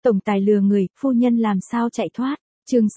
Tổng tài lừa người, phu nhân làm sao chạy thoát. Chương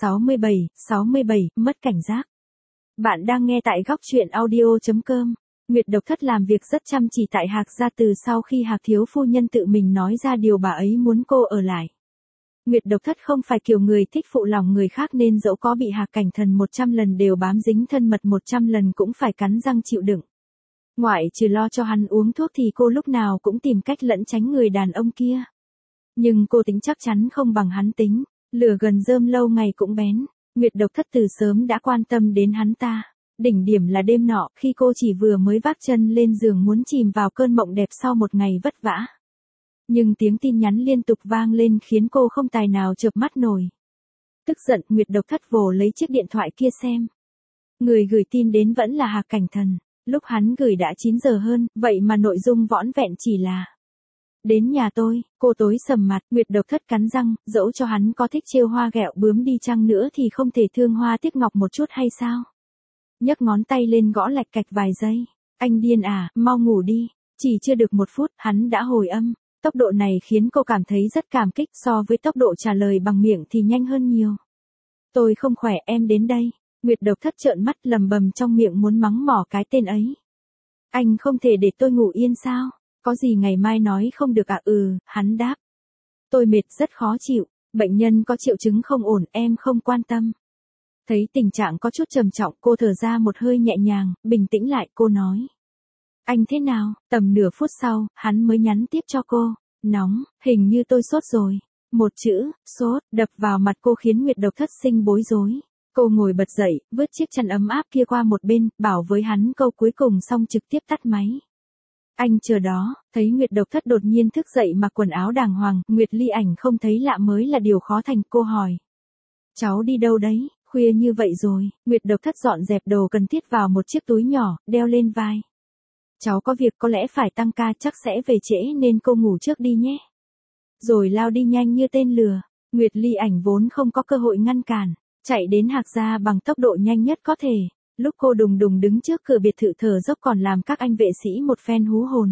67, mất cảnh giác. Bạn đang nghe tại góc truyện audio.com. Nguyệt Độc Thất làm việc rất chăm chỉ tại Hạc gia từ sau khi Hạc thiếu phu nhân tự mình nói ra điều bà ấy muốn cô ở lại. Nguyệt Độc Thất không phải kiểu người thích phụ lòng người khác nên dẫu có bị Hạc Cảnh Thần 100 lần đều bám dính thân mật 100 lần cũng phải cắn răng chịu đựng. Ngoại trừ lo cho hắn uống thuốc thì cô lúc nào cũng tìm cách lẩn tránh người đàn ông kia. Nhưng cô tính chắc chắn không bằng hắn tính, lửa gần rơm lâu ngày cũng bén. Nguyệt Độc Thất từ sớm đã quan tâm đến hắn ta. Đỉnh điểm là đêm nọ khi cô chỉ vừa mới vác chân lên giường muốn chìm vào cơn mộng đẹp sau một ngày vất vả. Nhưng tiếng tin nhắn liên tục vang lên khiến cô không tài nào chợp mắt nổi. Tức giận Nguyệt Độc Thất vồ lấy chiếc điện thoại kia xem. Người gửi tin đến vẫn là Hạc Cảnh Thần. Lúc hắn gửi đã 9 giờ hơn, vậy mà nội dung vỏn vẹn chỉ là: đến nhà tôi. Cô tối sầm mặt, Nguyệt Độc Thất cắn răng, dẫu cho hắn có thích trêu hoa ghẹo bướm đi chăng nữa thì không thể thương hoa tiếc ngọc một chút hay sao? Nhấc ngón tay lên gõ lạch cạch vài giây. Anh điên à, mau ngủ đi. Chỉ chưa được 1 phút, hắn đã hồi âm. Tốc độ này khiến cô cảm thấy rất cảm kích, so với tốc độ trả lời bằng miệng thì nhanh hơn nhiều. Tôi không khỏe, em đến đây. Nguyệt Độc Thất trợn mắt lầm bầm trong miệng muốn mắng mỏ cái tên ấy. Anh không thể để tôi ngủ yên sao? Có gì ngày mai nói không được à? Hắn đáp. Tôi mệt rất khó chịu, bệnh nhân có triệu chứng không ổn, em không quan tâm. Thấy tình trạng có chút trầm trọng, cô thở ra một hơi nhẹ nhàng, bình tĩnh lại, cô nói. Anh thế nào? Tầm nửa phút sau, hắn mới nhắn tiếp cho cô. Nóng, hình như tôi sốt rồi. Một chữ, sốt, đập vào mặt cô khiến Nguyệt Độc Thất sinh bối rối. Cô ngồi bật dậy, vứt chiếc chăn ấm áp kia qua một bên, bảo với hắn câu cuối cùng xong trực tiếp tắt máy. Anh chờ đó. Thấy Nguyệt Độc Thất đột nhiên thức dậy mặc quần áo đàng hoàng, Nguyệt Ly Ảnh không thấy lạ mới là điều khó thành. Cô hỏi. Cháu đi đâu đấy? Khuya như vậy rồi. Nguyệt Độc Thất dọn dẹp đồ cần thiết vào một chiếc túi nhỏ, đeo lên vai. Cháu có việc có lẽ phải tăng ca, chắc sẽ về trễ nên cô ngủ trước đi nhé. Rồi lao đi nhanh như tên lừa. Nguyệt Ly Ảnh vốn không có cơ hội ngăn cản, chạy đến Hạc gia bằng tốc độ nhanh nhất có thể. Lúc cô đùng đùng đứng trước cửa biệt thự thở dốc còn làm các anh vệ sĩ một phen hú hồn.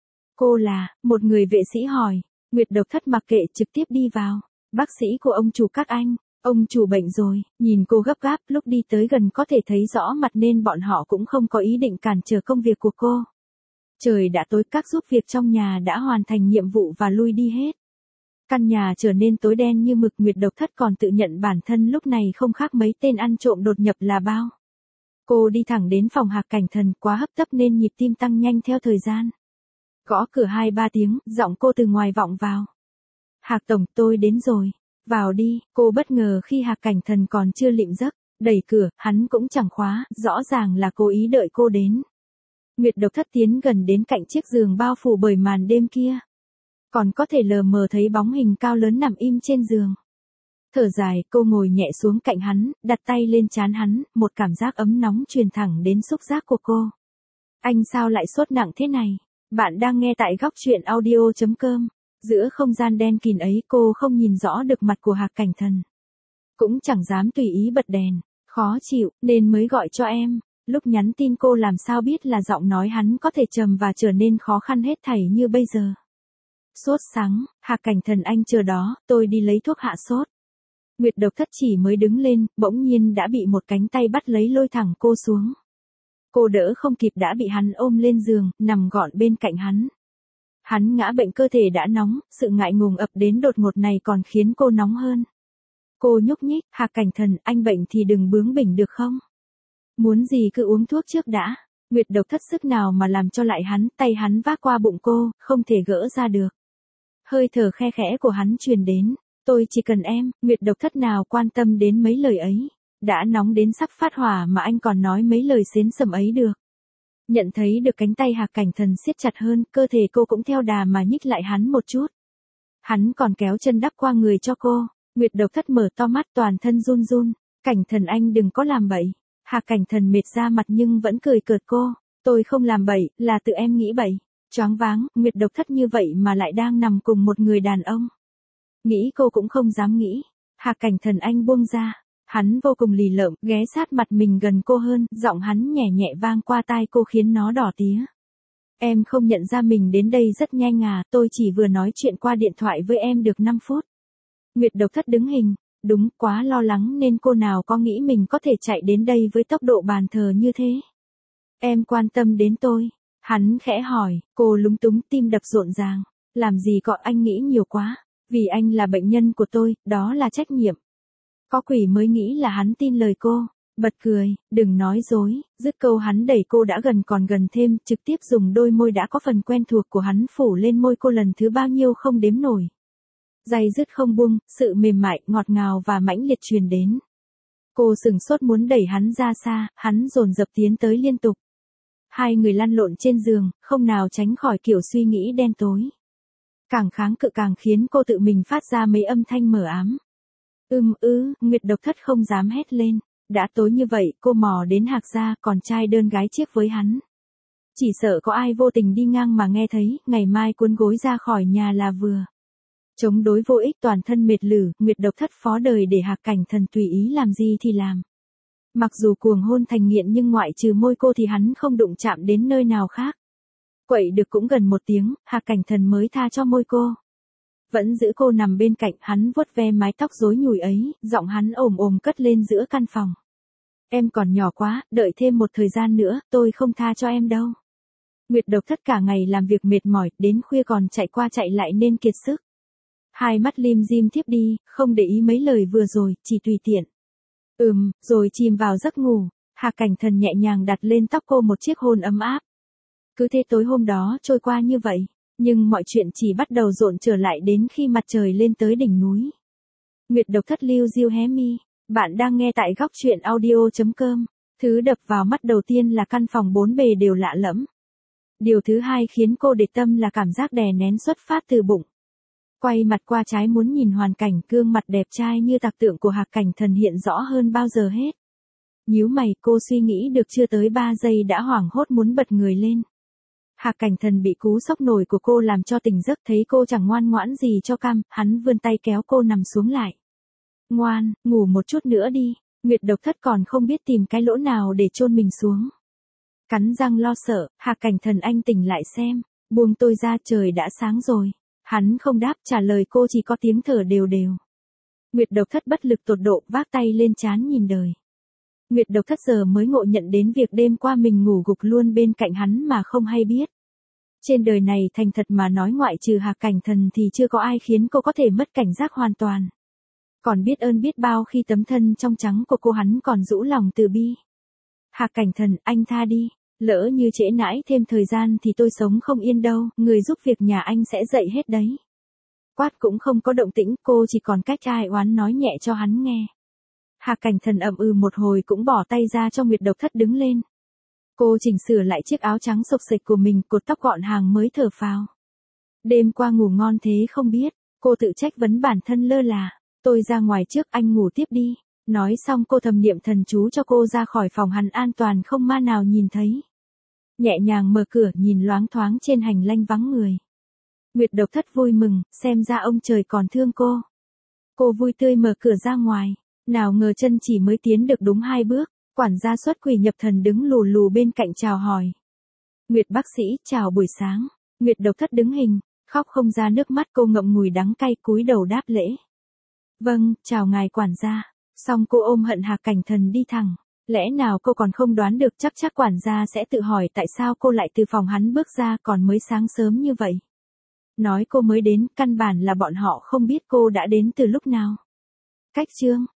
Cô là? Một người vệ sĩ hỏi. Nguyệt Độc Thất mặc kệ trực tiếp đi vào. Bác sĩ của ông chủ các anh. Ông chủ bệnh rồi. Nhìn cô gấp gáp, lúc đi tới gần có thể thấy rõ mặt nên bọn họ cũng không có ý định cản trở công việc của cô. Trời đã tối, các giúp việc trong nhà đã hoàn thành nhiệm vụ và lui đi hết. Căn nhà trở nên tối đen như mực. Nguyệt Độc Thất còn tự nhận bản thân lúc này không khác mấy tên ăn trộm đột nhập là bao. Cô đi thẳng đến phòng Hạc Cảnh Thần, quá hấp tấp nên nhịp tim tăng nhanh theo thời gian. Gõ cửa 2-3 tiếng, giọng cô từ ngoài vọng vào. Hạc tổng, tôi đến rồi. Vào đi. Cô bất ngờ khi Hạc Cảnh Thần còn chưa lịm giấc, đẩy cửa, hắn cũng chẳng khóa, rõ ràng là cố ý đợi cô đến. Nguyệt Độc Thất tiến gần đến cạnh chiếc giường bao phủ bởi màn đêm kia. Còn có thể lờ mờ thấy bóng hình cao lớn nằm im trên giường. Thở dài, cô ngồi nhẹ xuống cạnh hắn, đặt tay lên trán hắn, một cảm giác ấm nóng truyền thẳng đến xúc giác của cô. Anh sao lại sốt nặng thế này? Bạn đang nghe tại góc truyện audio.com. Giữa không gian đen kìn ấy cô không nhìn rõ được mặt của Hạc Cảnh Thần. Cũng chẳng dám tùy ý bật đèn, khó chịu, nên mới gọi cho em. Lúc nhắn tin cô làm sao biết là giọng nói hắn có thể trầm và trở nên khó khăn hết thảy như bây giờ. Sốt sắng, Hạc Cảnh Thần anh chờ đó, tôi đi lấy thuốc hạ sốt. Nguyệt Độc Thất chỉ mới đứng lên, bỗng nhiên đã bị một cánh tay bắt lấy lôi thẳng cô xuống. Cô đỡ không kịp đã bị hắn ôm lên giường, nằm gọn bên cạnh hắn. Hắn ngã bệnh, cơ thể đã nóng, sự ngại ngùng ập đến đột ngột này còn khiến cô nóng hơn. Cô nhúc nhích, Hạc Cảnh Thần, anh bệnh thì đừng bướng bỉnh được không? Muốn gì cứ uống thuốc trước đã. Nguyệt Độc Thất sức nào mà làm cho lại hắn, tay hắn vác qua bụng cô, không thể gỡ ra được. Hơi thở khe khẽ của hắn truyền đến. Tôi chỉ cần em. Nguyệt Độc Thất nào quan tâm đến mấy lời ấy. Đã nóng đến sắp phát hỏa mà anh còn nói mấy lời xến sầm ấy được. Nhận thấy được cánh tay Hạc Cảnh Thần siết chặt hơn, cơ thể cô cũng theo đà mà nhích lại hắn một chút. Hắn còn kéo chân đắp qua người cho cô. Nguyệt Độc Thất mở to mắt toàn thân run run. Cảnh Thần anh đừng có làm bậy. Hạc Cảnh Thần mệt ra mặt nhưng vẫn cười cợt cô. Tôi không làm bậy, là tự em nghĩ bậy. Choáng váng, Nguyệt Độc Thất như vậy mà lại đang nằm cùng một người đàn ông. Nghĩ cô cũng không dám nghĩ. Hạc Cảnh Thần anh buông ra. Hắn vô cùng lì lợm, ghé sát mặt mình gần cô hơn, giọng hắn nhẹ nhẹ vang qua tai cô khiến nó đỏ tía. Em không nhận ra mình đến đây rất nhanh à, tôi chỉ vừa nói chuyện qua điện thoại với em được 5 phút. Nguyệt Độc Thất đứng hình, đúng, quá lo lắng nên cô nào có nghĩ mình có thể chạy đến đây với tốc độ bàn thờ như thế. Em quan tâm đến tôi. Hắn khẽ hỏi, cô lúng túng tim đập rộn ràng. Làm gì có, anh nghĩ nhiều quá. Vì anh là bệnh nhân của tôi, đó là trách nhiệm. Có quỷ mới nghĩ là hắn tin lời cô. Bật cười, đừng nói dối, dứt câu hắn đẩy cô đã gần còn gần thêm, trực tiếp dùng đôi môi đã có phần quen thuộc của hắn phủ lên môi cô lần thứ bao nhiêu không đếm nổi. Day dứt không buông, sự mềm mại, ngọt ngào và mãnh liệt truyền đến. Cô sửng sốt muốn đẩy hắn ra xa, hắn dồn dập tiến tới liên tục. Hai người lăn lộn trên giường, không nào tránh khỏi kiểu suy nghĩ đen tối. Càng kháng cự càng khiến cô tự mình phát ra mấy âm thanh mờ ám. Nguyệt Độc Thất không dám hét lên. Đã tối như vậy, cô mò đến Hạc gia, còn trai đơn gái chiếc với hắn. Chỉ sợ có ai vô tình đi ngang mà nghe thấy, ngày mai cuốn gối ra khỏi nhà là vừa. Chống đối vô ích, toàn thân mệt lử, Nguyệt Độc Thất phó đời để Hạc Cảnh Thần tùy ý làm gì thì làm. Mặc dù cuồng hôn thành nghiện nhưng ngoại trừ môi cô thì hắn không đụng chạm đến nơi nào khác. Quậy được cũng gần 1 tiếng, Hạc Cảnh Thần mới tha cho môi cô. Vẫn giữ cô nằm bên cạnh, hắn vuốt ve mái tóc rối nhùi ấy, giọng hắn ồm ồm cất lên giữa căn phòng. Em còn nhỏ quá, đợi thêm một thời gian nữa, tôi không tha cho em đâu. Nguyệt Độc Thất cả ngày làm việc mệt mỏi, đến khuya còn chạy qua chạy lại nên kiệt sức. Hai mắt lim dim thiếp đi, không để ý mấy lời vừa rồi, chỉ tùy tiện. Rồi chìm vào giấc ngủ, Hạc Cảnh Thần nhẹ nhàng đặt lên tóc cô một chiếc hôn ấm áp. Cứ thế tối hôm đó trôi qua như vậy, nhưng mọi chuyện chỉ bắt đầu rộn trở lại đến khi mặt trời lên tới đỉnh núi. Nguyệt Độc Thất liu riu hé mi. Bạn đang nghe tại góc truyện audio.com. Thứ đập vào mắt đầu tiên là căn phòng 4 bề đều lạ lẫm. Điều thứ hai khiến cô để tâm là cảm giác đè nén xuất phát từ bụng. Quay mặt qua trái muốn nhìn hoàn cảnh gương mặt đẹp trai như tạc tượng của Hạc Cảnh Thần hiện rõ hơn bao giờ hết. Nhíu mày, cô suy nghĩ được chưa tới 3 giây đã hoảng hốt muốn bật người lên. Hạc Cảnh Thần bị cú sốc nổi của cô làm cho tỉnh giấc, thấy cô chẳng ngoan ngoãn gì cho cam, hắn vươn tay kéo cô nằm xuống lại. Ngoan, ngủ một chút nữa đi. Nguyệt Độc Thất còn không biết tìm cái lỗ nào để chôn mình xuống. Cắn răng lo sợ, Hạc Cảnh Thần anh tỉnh lại xem. Buông tôi ra, trời đã sáng rồi. Hắn không đáp, trả lời cô chỉ có tiếng thở đều đều. Nguyệt Độc Thất bất lực tột độ, vác tay lên trán nhìn đời. Nguyệt Độc Thất giờ mới ngộ nhận đến việc đêm qua mình ngủ gục luôn bên cạnh hắn mà không hay biết. Trên đời này thành thật mà nói ngoại trừ Hạc Cảnh Thần thì chưa có ai khiến cô có thể mất cảnh giác hoàn toàn. Còn biết ơn biết bao khi tấm thân trong trắng của cô hắn còn rũ lòng từ bi. Hạc Cảnh Thần, anh tha đi. Lỡ như trễ nãi thêm thời gian thì tôi sống không yên đâu, người giúp việc nhà anh sẽ dậy hết đấy. Quát cũng không có động tĩnh, cô chỉ còn cách ai oán nói nhẹ cho hắn nghe. Hạc Cảnh Thần một hồi cũng bỏ tay ra cho Nguyệt Độc Thất đứng lên. Cô chỉnh sửa lại chiếc áo trắng xộc xệch của mình, cột tóc gọn hàng mới thở phào. Đêm qua ngủ ngon thế không biết, cô tự trách vấn bản thân lơ là. Tôi ra ngoài trước, anh ngủ tiếp đi. Nói xong cô thầm niệm thần chú cho cô ra khỏi phòng hắn an toàn không ma nào nhìn thấy. Nhẹ nhàng mở cửa nhìn loáng thoáng trên hành lang vắng người. Nguyệt Độc Thất vui mừng, xem ra ông trời còn thương cô. Cô vui tươi mở cửa ra ngoài. Nào ngờ chân chỉ mới tiến được đúng 2 bước, quản gia xuất quỷ nhập thần đứng lù lù bên cạnh chào hỏi. Nguyệt bác sĩ, chào buổi sáng. Nguyệt Độc Thất đứng hình, khóc không ra nước mắt, cô ngậm ngùi đắng cay cúi đầu đáp lễ. Vâng, chào ngài quản gia. Xong cô ôm hận Hạc Cảnh Thần đi thẳng. Lẽ nào cô còn không đoán được, chắc quản gia sẽ tự hỏi tại sao cô lại từ phòng hắn bước ra còn mới sáng sớm như vậy. Nói cô mới đến, căn bản là bọn họ không biết cô đã đến từ lúc nào. Cách chương